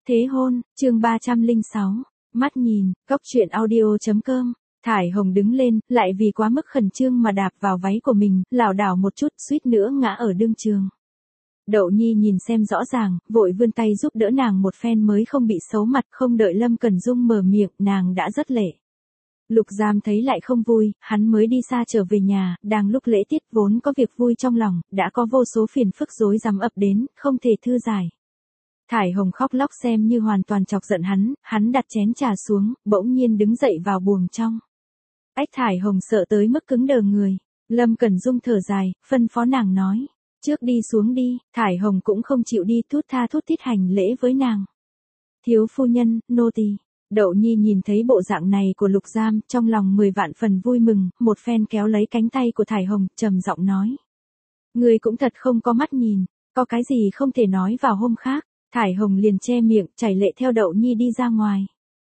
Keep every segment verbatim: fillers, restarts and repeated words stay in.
Thế hôn, chương ba trăm lẻ sáu, mắt nhìn, cốc truyện audio.com. Thải Hồng đứng lên, lại vì quá mức khẩn trương mà đạp vào váy của mình, lảo đảo một chút, suýt nữa ngã ở đương trường. Đậu Nhi nhìn xem rõ ràng, vội vươn tay giúp đỡ nàng một phen mới không bị xấu mặt, không đợi Lâm Cẩn Dung mở miệng, nàng đã rất lệ. Lục Giam thấy lại không vui, hắn mới đi xa trở về nhà, đang lúc lễ tiết vốn có việc vui trong lòng, đã có vô số phiền phức rối rắm ập đến, không thể thư giải. Thải Hồng khóc lóc xem như hoàn toàn chọc giận hắn, hắn đặt chén trà xuống, bỗng nhiên đứng dậy vào buồng trong. Ách Thải Hồng sợ tới mức cứng đờ người. Lâm Cẩn Dung thở dài, phân phó nàng nói. Trước đi xuống đi, Thải Hồng cũng không chịu đi, thút tha thút thít hành lễ với nàng. Thiếu phu nhân, nô tỳ. Đậu Nhi nhìn thấy bộ dạng này của Lục Giam, trong lòng mười vạn phần vui mừng, một phen kéo lấy cánh tay của Thải Hồng, trầm giọng nói. Người cũng thật không có mắt nhìn, có cái gì không thể nói vào hôm khác. Thải Hồng liền che miệng, chảy lệ theo Đậu Nhi đi ra ngoài.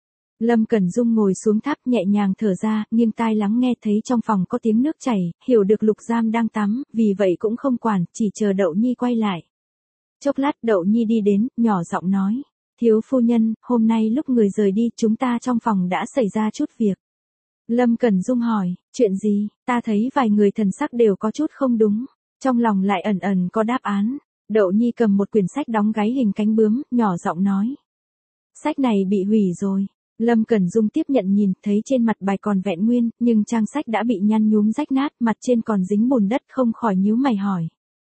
Lâm Cẩn Dung ngồi xuống tháp nhẹ nhàng thở ra, nghiêng tai lắng nghe thấy trong phòng có tiếng nước chảy, hiểu được Lục Giam đang tắm, vì vậy cũng không quản, chỉ chờ Đậu Nhi quay lại. Chốc lát Đậu Nhi đi đến, nhỏ giọng nói, thiếu phu nhân, hôm nay lúc người rời đi, chúng ta trong phòng đã xảy ra chút việc. Lâm Cẩn Dung hỏi, chuyện gì, ta thấy vài người thần sắc đều có chút không đúng, trong lòng lại ẩn ẩn có đáp án. Đậu Nhi cầm một quyển sách đóng gáy hình cánh bướm, nhỏ giọng nói. Sách này bị hủy rồi. Lâm Cẩn Dung tiếp nhận nhìn, thấy trên mặt bài còn vẹn nguyên, nhưng trang sách đã bị nhăn nhúm rách nát, mặt trên còn dính bùn đất, không khỏi nhíu mày hỏi.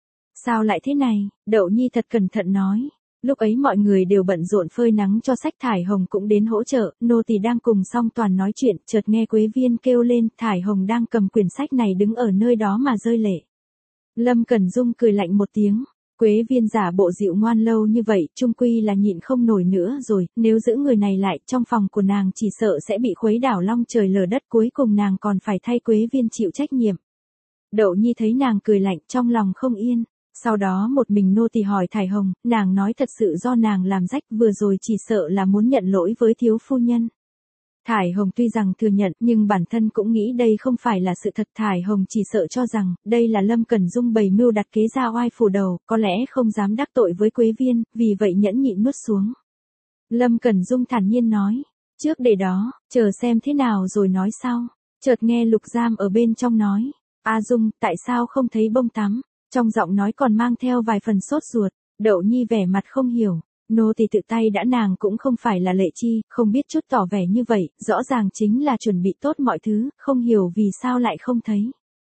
Sao lại thế này? Đậu Nhi thật cẩn thận nói. Lúc ấy mọi người đều bận rộn phơi nắng cho sách, Thải Hồng cũng đến hỗ trợ, nô tỳ đang cùng Song Toàn nói chuyện, chợt nghe Quế Viên kêu lên, Thải Hồng đang cầm quyển sách này đứng ở nơi đó mà rơi lệ. Lâm Cẩn Dung cười lạnh một tiếng. Quế Viên giả bộ dịu ngoan lâu như vậy, chung quy là nhịn không nổi nữa rồi, nếu giữ người này lại, trong phòng của nàng chỉ sợ sẽ bị khuấy đảo long trời lở đất, cuối cùng nàng còn phải thay Quế Viên chịu trách nhiệm. Đậu Nhi thấy nàng cười lạnh, trong lòng không yên, sau đó một mình nô tỳ hỏi Thải Hồng, nàng nói thật sự do nàng làm rách, vừa rồi chỉ sợ là muốn nhận lỗi với thiếu phu nhân. Thải Hồng tuy rằng thừa nhận, nhưng bản thân cũng nghĩ đây không phải là sự thật. Thải Hồng chỉ sợ cho rằng, đây là Lâm Cẩn Dung bày mưu đặt kế ra oai phủ đầu, có lẽ không dám đắc tội với Quế Viên, vì vậy nhẫn nhịn nuốt xuống. Lâm Cẩn Dung thản nhiên nói, trước để đó, chờ xem thế nào rồi nói sau. Chợt nghe Lục Giam ở bên trong nói, A Dung, tại sao không thấy bông tắm? Trong giọng nói còn mang theo vài phần sốt ruột. Đậu Nhi vẻ mặt không hiểu. Nô tỳ tự tay đã, nàng cũng không phải là Lệ Chi, không biết chút tỏ vẻ như vậy, rõ ràng chính là chuẩn bị tốt mọi thứ, không hiểu vì sao lại không thấy.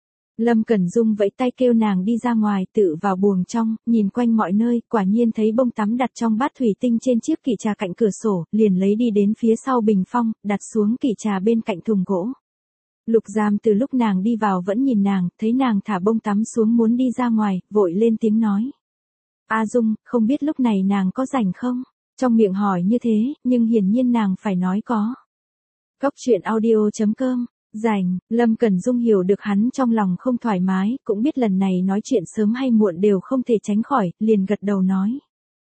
Lâm Cẩn Dung vẫy tay kêu nàng đi ra ngoài, tự vào buồng trong, nhìn quanh mọi nơi, quả nhiên thấy bông tắm đặt trong bát thủy tinh trên chiếc kỷ trà cạnh cửa sổ, liền lấy đi đến phía sau bình phong, đặt xuống kỷ trà bên cạnh thùng gỗ. Lục Giam từ lúc nàng đi vào vẫn nhìn nàng, thấy nàng thả bông tắm xuống muốn đi ra ngoài, vội lên tiếng nói. A Dung, không biết lúc này nàng có rảnh không? Trong miệng hỏi như thế, nhưng hiển nhiên nàng phải nói có. Cốc truyện audio.com, rảnh, Lâm Cẩn Dung hiểu được hắn trong lòng không thoải mái, cũng biết lần này nói chuyện sớm hay muộn đều không thể tránh khỏi, liền gật đầu nói.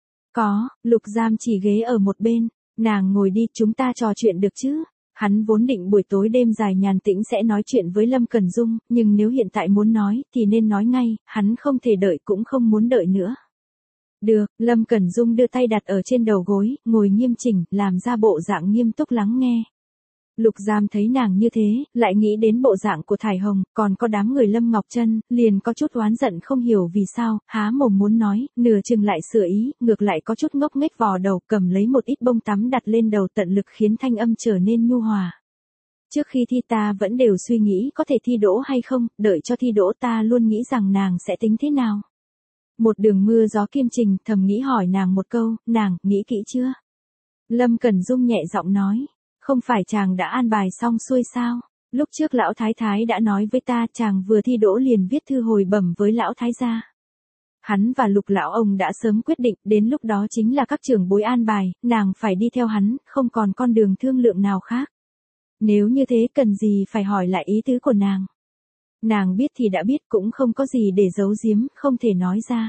Có, Lục Giam chỉ ghế ở một bên, nàng ngồi đi, chúng ta trò chuyện được chứ? Hắn vốn định buổi tối đêm dài nhàn tĩnh sẽ nói chuyện với Lâm Cẩn Dung, nhưng nếu hiện tại muốn nói, thì nên nói ngay, hắn không thể đợi cũng không muốn đợi nữa. Được, Lâm Cẩn Dung đưa tay đặt ở trên đầu gối, ngồi nghiêm chỉnh, làm ra bộ dạng nghiêm túc lắng nghe. Lục Giam thấy nàng như thế, lại nghĩ đến bộ dạng của Thải Hồng, còn có đám người Lâm Ngọc Trân, liền có chút oán giận không hiểu vì sao, há mồm muốn nói, nửa chừng lại sửa ý, ngược lại có chút ngốc nghếch vò đầu, cầm lấy một ít bông tắm đặt lên đầu, tận lực khiến thanh âm trở nên nhu hòa. Trước khi thi ta vẫn đều suy nghĩ có thể thi đỗ hay không, đợi cho thi đỗ ta luôn nghĩ rằng nàng sẽ tính thế nào. Một đường mưa gió kiêm trình, thầm nghĩ hỏi nàng một câu, nàng, nghĩ kỹ chưa? Lâm Cẩn Dung nhẹ giọng nói, không phải chàng đã an bài xong xuôi sao? Lúc trước lão thái thái đã nói với ta, chàng vừa thi đỗ liền viết thư hồi bẩm với lão thái gia. Hắn và Lục lão ông đã sớm quyết định, đến lúc đó chính là các trưởng bối an bài, nàng phải đi theo hắn, không còn con đường thương lượng nào khác. Nếu như thế cần gì phải hỏi lại ý tứ của nàng? Nàng biết thì đã biết, cũng không có gì để giấu giếm, không thể nói ra.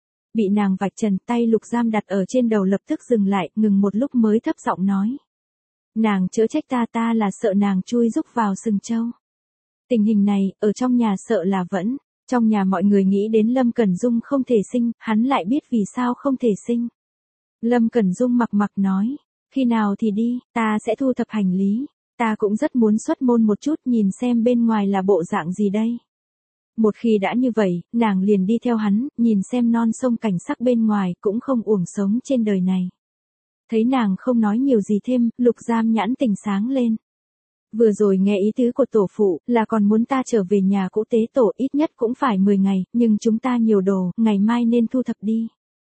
Bị nàng vạch trần, tay Lục Giam đặt ở trên đầu lập tức dừng lại, ngừng một lúc mới thấp giọng nói. Nàng chớ trách ta, ta là sợ nàng chui rúc vào sừng trâu. Tình hình này, ở trong nhà sợ là vẫn, trong nhà mọi người nghĩ đến Lâm Cẩn Dung không thể sinh, hắn lại biết vì sao không thể sinh. Lâm Cẩn Dung mặc mặc nói, khi nào thì đi, ta sẽ thu thập hành lý, ta cũng rất muốn xuất môn một chút nhìn xem bên ngoài là bộ dạng gì đây. Một khi đã như vậy, nàng liền đi theo hắn, nhìn xem non sông cảnh sắc bên ngoài cũng không uổng sống trên đời này. Thấy nàng không nói nhiều gì thêm, Lục Giam nhãn tình sáng lên. Vừa rồi nghe ý tứ của tổ phụ, là còn muốn ta trở về nhà cũ tế tổ ít nhất cũng phải mười ngày, nhưng chúng ta nhiều đồ, ngày mai nên thu thập đi.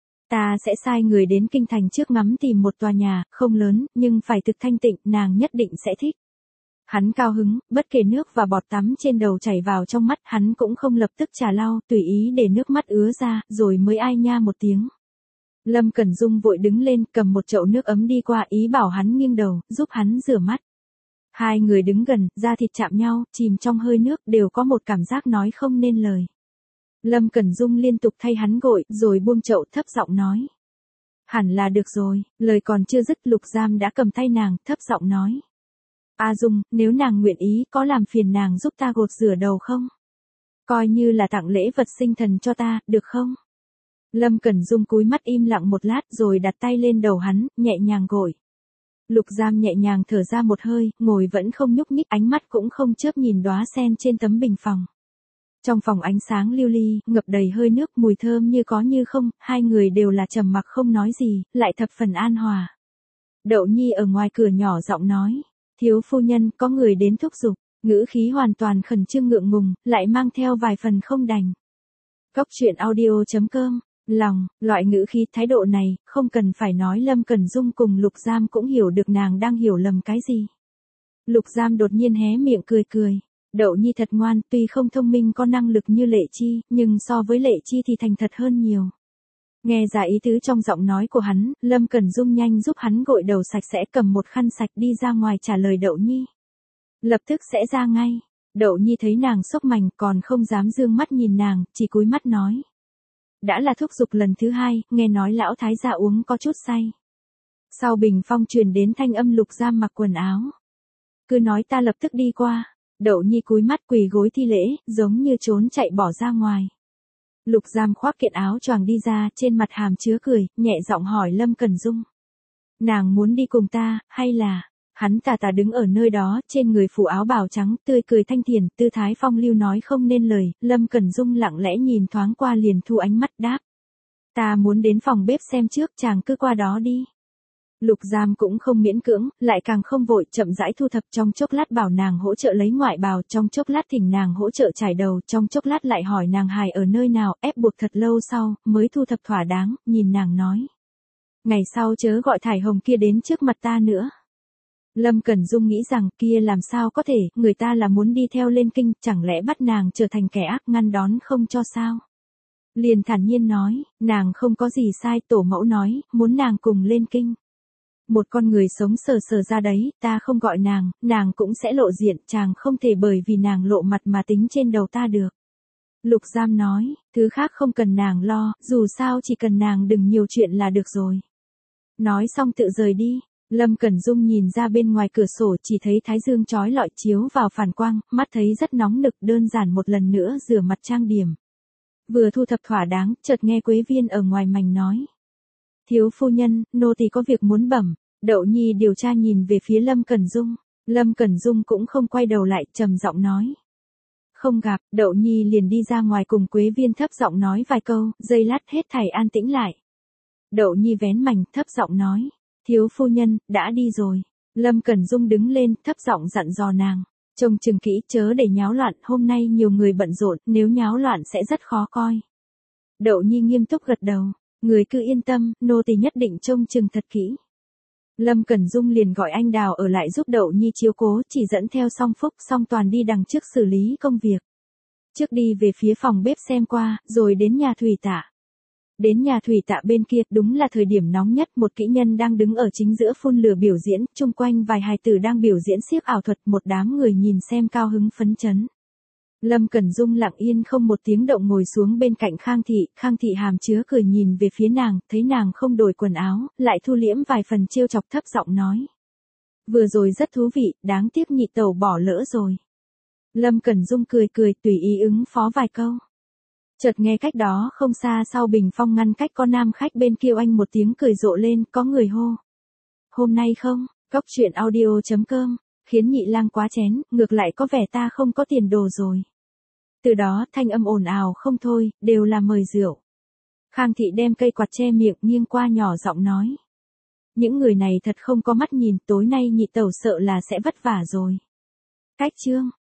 Ta sẽ sai người đến kinh thành trước ngắm tìm một tòa nhà, không lớn, nhưng phải thực thanh tịnh, nàng nhất định sẽ thích. Hắn cao hứng, bất kể nước và bọt tắm trên đầu chảy vào trong mắt, hắn cũng không lập tức trà lau, tùy ý để nước mắt ứa ra, rồi mới ai nha một tiếng. Lâm Cẩn Dung vội đứng lên, cầm một chậu nước ấm đi qua, ý bảo hắn nghiêng đầu, giúp hắn rửa mắt. Hai người đứng gần, da thịt chạm nhau, chìm trong hơi nước, đều có một cảm giác nói không nên lời. Lâm Cẩn Dung liên tục thay hắn gội, rồi buông chậu thấp giọng nói. Hẳn là được rồi, lời còn chưa dứt Lục Giam đã cầm tay nàng, thấp giọng nói. A Dung, nếu nàng nguyện ý, có làm phiền nàng giúp ta gột rửa đầu không? Coi như là tặng lễ vật sinh thần cho ta, được không? Lâm Cẩn Dung cúi mắt im lặng một lát rồi đặt tay lên đầu hắn, nhẹ nhàng gội. Lục Giam nhẹ nhàng thở ra một hơi, ngồi vẫn không nhúc nhích, ánh mắt cũng không chớp nhìn đóa sen trên tấm bình phòng. Trong phòng ánh sáng lưu ly, ngập đầy hơi nước, mùi thơm như có như không, hai người đều là trầm mặc không nói gì, lại thập phần an hòa. Đậu Nhi ở ngoài cửa nhỏ giọng nói, thiếu phu nhân, có người đến thúc giục, ngữ khí hoàn toàn khẩn trương ngượng ngùng, lại mang theo vài phần không đành. Cốc truyện audio chấm com, lòng, loại ngữ khí thái độ này, không cần phải nói Lâm Cẩn Dung cùng Lục Giam cũng hiểu được nàng đang hiểu lầm cái gì. Lục Giam đột nhiên hé miệng cười cười. Đậu Nhi thật ngoan, tuy không thông minh có năng lực như Lệ Chi, nhưng so với Lệ Chi thì thành thật hơn nhiều. Nghe ra ý tứ trong giọng nói của hắn, Lâm Cẩn Dung nhanh giúp hắn gội đầu sạch sẽ, cầm một khăn sạch đi ra ngoài trả lời Đậu Nhi. Lập tức sẽ ra ngay. Đậu Nhi thấy nàng sốc mành còn không dám dương mắt nhìn nàng, chỉ cúi mắt nói. Đã là thúc giục lần thứ hai, nghe nói lão thái gia uống có chút say. Sau bình phong truyền đến thanh âm Lục Giam mặc quần áo. Cứ nói ta lập tức đi qua. Đậu Nhi cúi mắt quỳ gối thi lễ, giống như trốn chạy bỏ ra ngoài. Lục Giam khoác kiện áo choàng đi ra, trên mặt hàm chứa cười, nhẹ giọng hỏi Lâm Cẩn Dung. Nàng muốn đi cùng ta, hay là... Hắn tà tà đứng ở nơi đó, trên người phủ áo bào trắng, tươi cười thanh thiền, tư thái phong lưu nói không nên lời, Lâm Cẩn Dung lặng lẽ nhìn thoáng qua liền thu ánh mắt đáp. Ta muốn đến phòng bếp xem trước, chàng cứ qua đó đi. Lục Giam cũng không miễn cưỡng, lại càng không vội, chậm rãi thu thập, trong chốc lát bảo nàng hỗ trợ lấy ngoại bào, trong chốc lát thỉnh nàng hỗ trợ trải đầu, trong chốc lát lại hỏi nàng hài ở nơi nào, ép buộc thật lâu sau, mới thu thập thỏa đáng, nhìn nàng nói. Ngày sau chớ gọi Thải Hồng kia đến trước mặt ta nữa. Lâm Cẩn Dung nghĩ rằng kia làm sao có thể, người ta là muốn đi theo lên kinh, chẳng lẽ bắt nàng trở thành kẻ ác ngăn đón không cho sao. Liền thản nhiên nói, nàng không có gì sai, tổ mẫu nói, muốn nàng cùng lên kinh. Một con người sống sờ sờ ra đấy, ta không gọi nàng, nàng cũng sẽ lộ diện, chàng không thể bởi vì nàng lộ mặt mà tính trên đầu ta được. Lục Giam nói, thứ khác không cần nàng lo, dù sao chỉ cần nàng đừng nhiều chuyện là được rồi. Nói xong tự rời đi. Lâm Cẩn Dung nhìn ra bên ngoài cửa sổ, chỉ thấy thái dương chói lọi chiếu vào phản quang, mắt thấy rất nóng nực, đơn giản một lần nữa rửa mặt trang điểm. Vừa thu thập thỏa đáng, chợt nghe Quế Viên ở ngoài mành nói. Thiếu phu nhân, nô tỳ có việc muốn bẩm. Đậu Nhi điều tra nhìn về phía Lâm Cẩn Dung. Lâm Cẩn Dung cũng không quay đầu lại, trầm giọng nói. Không gặp, Đậu Nhi liền đi ra ngoài cùng Quế Viên thấp giọng nói vài câu, giây lát hết thảy an tĩnh lại. Đậu Nhi vén mành, thấp giọng nói. Thiếu phu nhân, đã đi rồi. Lâm Cẩn Dung đứng lên, thấp giọng dặn dò nàng. Trông chừng kỹ, chớ để nháo loạn, hôm nay nhiều người bận rộn, nếu nháo loạn sẽ rất khó coi. Đậu Nhi nghiêm túc gật đầu. Người cứ yên tâm, nô tỳ nhất định trông chừng thật kỹ. Lâm Cẩn Dung liền gọi anh Đào ở lại giúp Đậu Nhi chiếu cố, chỉ dẫn theo Song Phúc, Song Toàn đi đằng trước xử lý công việc. Trước đi về phía phòng bếp xem qua, rồi đến nhà Thủy Tạ. Đến nhà Thủy Tạ bên kia, đúng là thời điểm nóng nhất, một kỹ nhân đang đứng ở chính giữa phun lửa biểu diễn, chung quanh vài hài tử đang biểu diễn xiếc ảo thuật, một đám người nhìn xem cao hứng phấn chấn. Lâm Cẩn Dung lặng yên không một tiếng động ngồi xuống bên cạnh Khang Thị, Khang Thị hàm chứa cười nhìn về phía nàng, thấy nàng không đổi quần áo, lại thu liễm vài phần trêu chọc, thấp giọng nói. Vừa rồi rất thú vị, đáng tiếc nhị tẩu bỏ lỡ rồi. Lâm Cẩn Dung cười cười tùy ý ứng phó vài câu. Chợt nghe cách đó không xa sau bình phong ngăn cách có nam khách bên kêu anh một tiếng cười rộ lên, có người hô. Hôm nay không, Cốc truyện audio.com, khiến Nhị Lang quá chén, ngược lại có vẻ ta không có tiền đồ rồi. Từ đó thanh âm ồn ào không thôi, đều là mời rượu. Khang Thị đem cây quạt che miệng nghiêng qua nhỏ giọng nói. Những người này thật không có mắt nhìn, tối nay nhị tẩu sợ là sẽ vất vả rồi. Cách chương.